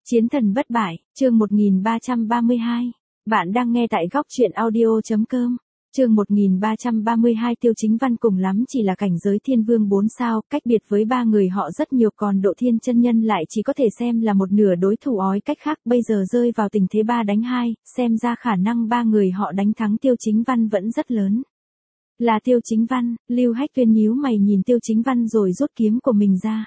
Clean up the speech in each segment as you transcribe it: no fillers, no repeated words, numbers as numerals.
Chiến thần bất bại, chương 1332. Bạn đang nghe tại góc truyện audio.com. Chương 1332 Tiêu Chính Văn cùng lắm chỉ là cảnh giới thiên vương 4 sao, cách biệt với ba người họ rất nhiều, còn Độ Thiên chân nhân lại chỉ có thể xem là một nửa đối thủ, ói cách khác bây giờ rơi vào tình thế 3 đánh 2, xem ra khả năng ba người họ đánh thắng Tiêu Chính Văn vẫn rất lớn. Là Tiêu Chính Văn, Lưu Hách Tuyên nhíu mày nhìn Tiêu Chính Văn rồi rút kiếm của mình ra.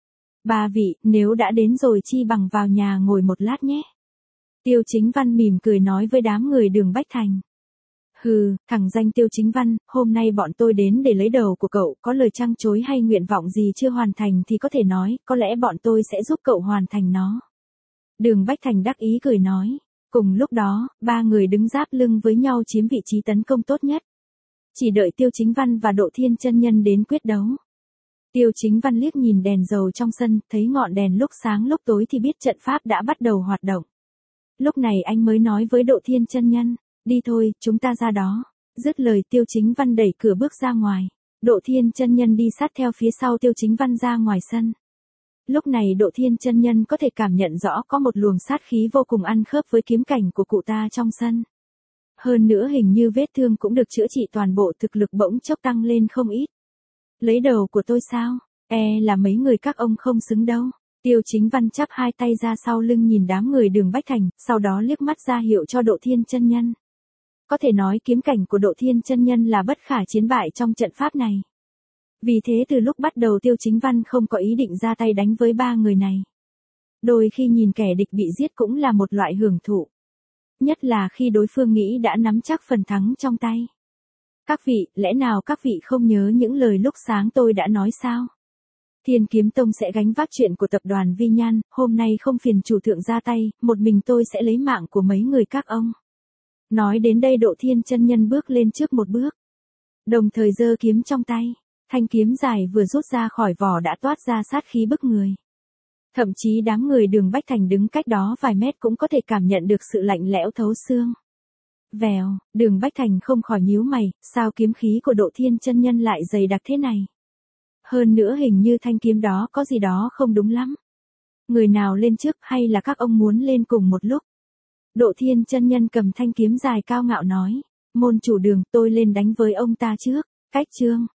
Ba vị, nếu đã đến rồi chi bằng vào nhà ngồi một lát nhé. Tiêu Chính Văn mỉm cười nói với đám người Đường Bách Thành. Hừ, thằng danh Tiêu Chính Văn, hôm nay bọn tôi đến để lấy đầu của cậu, có lời trăng chối hay nguyện vọng gì chưa hoàn thành thì có thể nói, có lẽ bọn tôi sẽ giúp cậu hoàn thành nó. Đường Bách Thành đắc ý cười nói. Cùng lúc đó, ba người đứng giáp lưng với nhau chiếm vị trí tấn công tốt nhất. Chỉ đợi Tiêu Chính Văn và Độ Thiên chân nhân đến quyết đấu. Tiêu Chính Văn liếc nhìn đèn dầu trong sân, thấy ngọn đèn lúc sáng lúc tối thì biết trận pháp đã bắt đầu hoạt động. Lúc này anh mới nói với Độ Thiên chân nhân, đi thôi, chúng ta ra đó. Dứt lời Tiêu Chính Văn đẩy cửa bước ra ngoài. Độ Thiên chân nhân đi sát theo phía sau Tiêu Chính Văn ra ngoài sân. Lúc này Độ Thiên chân nhân có thể cảm nhận rõ có một luồng sát khí vô cùng ăn khớp với kiếm cảnh của cụ ta trong sân. Hơn nữa hình như vết thương cũng được chữa trị toàn bộ, thực lực bỗng chốc tăng lên không ít. Lấy đầu của tôi sao? Là mấy người các ông không xứng đâu. Tiêu Chính Văn chắp hai tay ra sau lưng nhìn đám người Đường Bách Thành, sau đó liếc mắt ra hiệu cho Độ Thiên chân nhân. Có thể nói kiếm cảnh của Độ Thiên chân nhân là bất khả chiến bại trong trận pháp này. Vì thế từ lúc bắt đầu Tiêu Chính Văn không có ý định ra tay đánh với ba người này. Đôi khi nhìn kẻ địch bị giết cũng là một loại hưởng thụ. Nhất là khi đối phương nghĩ đã nắm chắc phần thắng trong tay. Các vị, lẽ nào các vị không nhớ những lời lúc sáng tôi đã nói sao? Thiên Kiếm Tông sẽ gánh vác chuyện của tập đoàn Vi Nhan, hôm nay không phiền chủ thượng ra tay, một mình tôi sẽ lấy mạng của mấy người các ông. Nói đến đây Độ Thiên chân nhân bước lên trước một bước. Đồng thời giơ kiếm trong tay, thanh kiếm dài vừa rút ra khỏi vỏ đã toát ra sát khí bức người. Thậm chí đám người Đường Bách Thành đứng cách đó vài mét cũng có thể cảm nhận được sự lạnh lẽo thấu xương. Vèo, Đường Bách Thành không khỏi nhíu mày, sao kiếm khí của Độ Thiên chân nhân lại dày đặc thế này? Hơn nữa hình như thanh kiếm đó có gì đó không đúng lắm. Người nào lên trước hay là các ông muốn lên cùng một lúc? Độ Thiên chân nhân cầm thanh kiếm dài cao ngạo nói, môn chủ Đường, tôi lên đánh với ông ta trước. Cách chương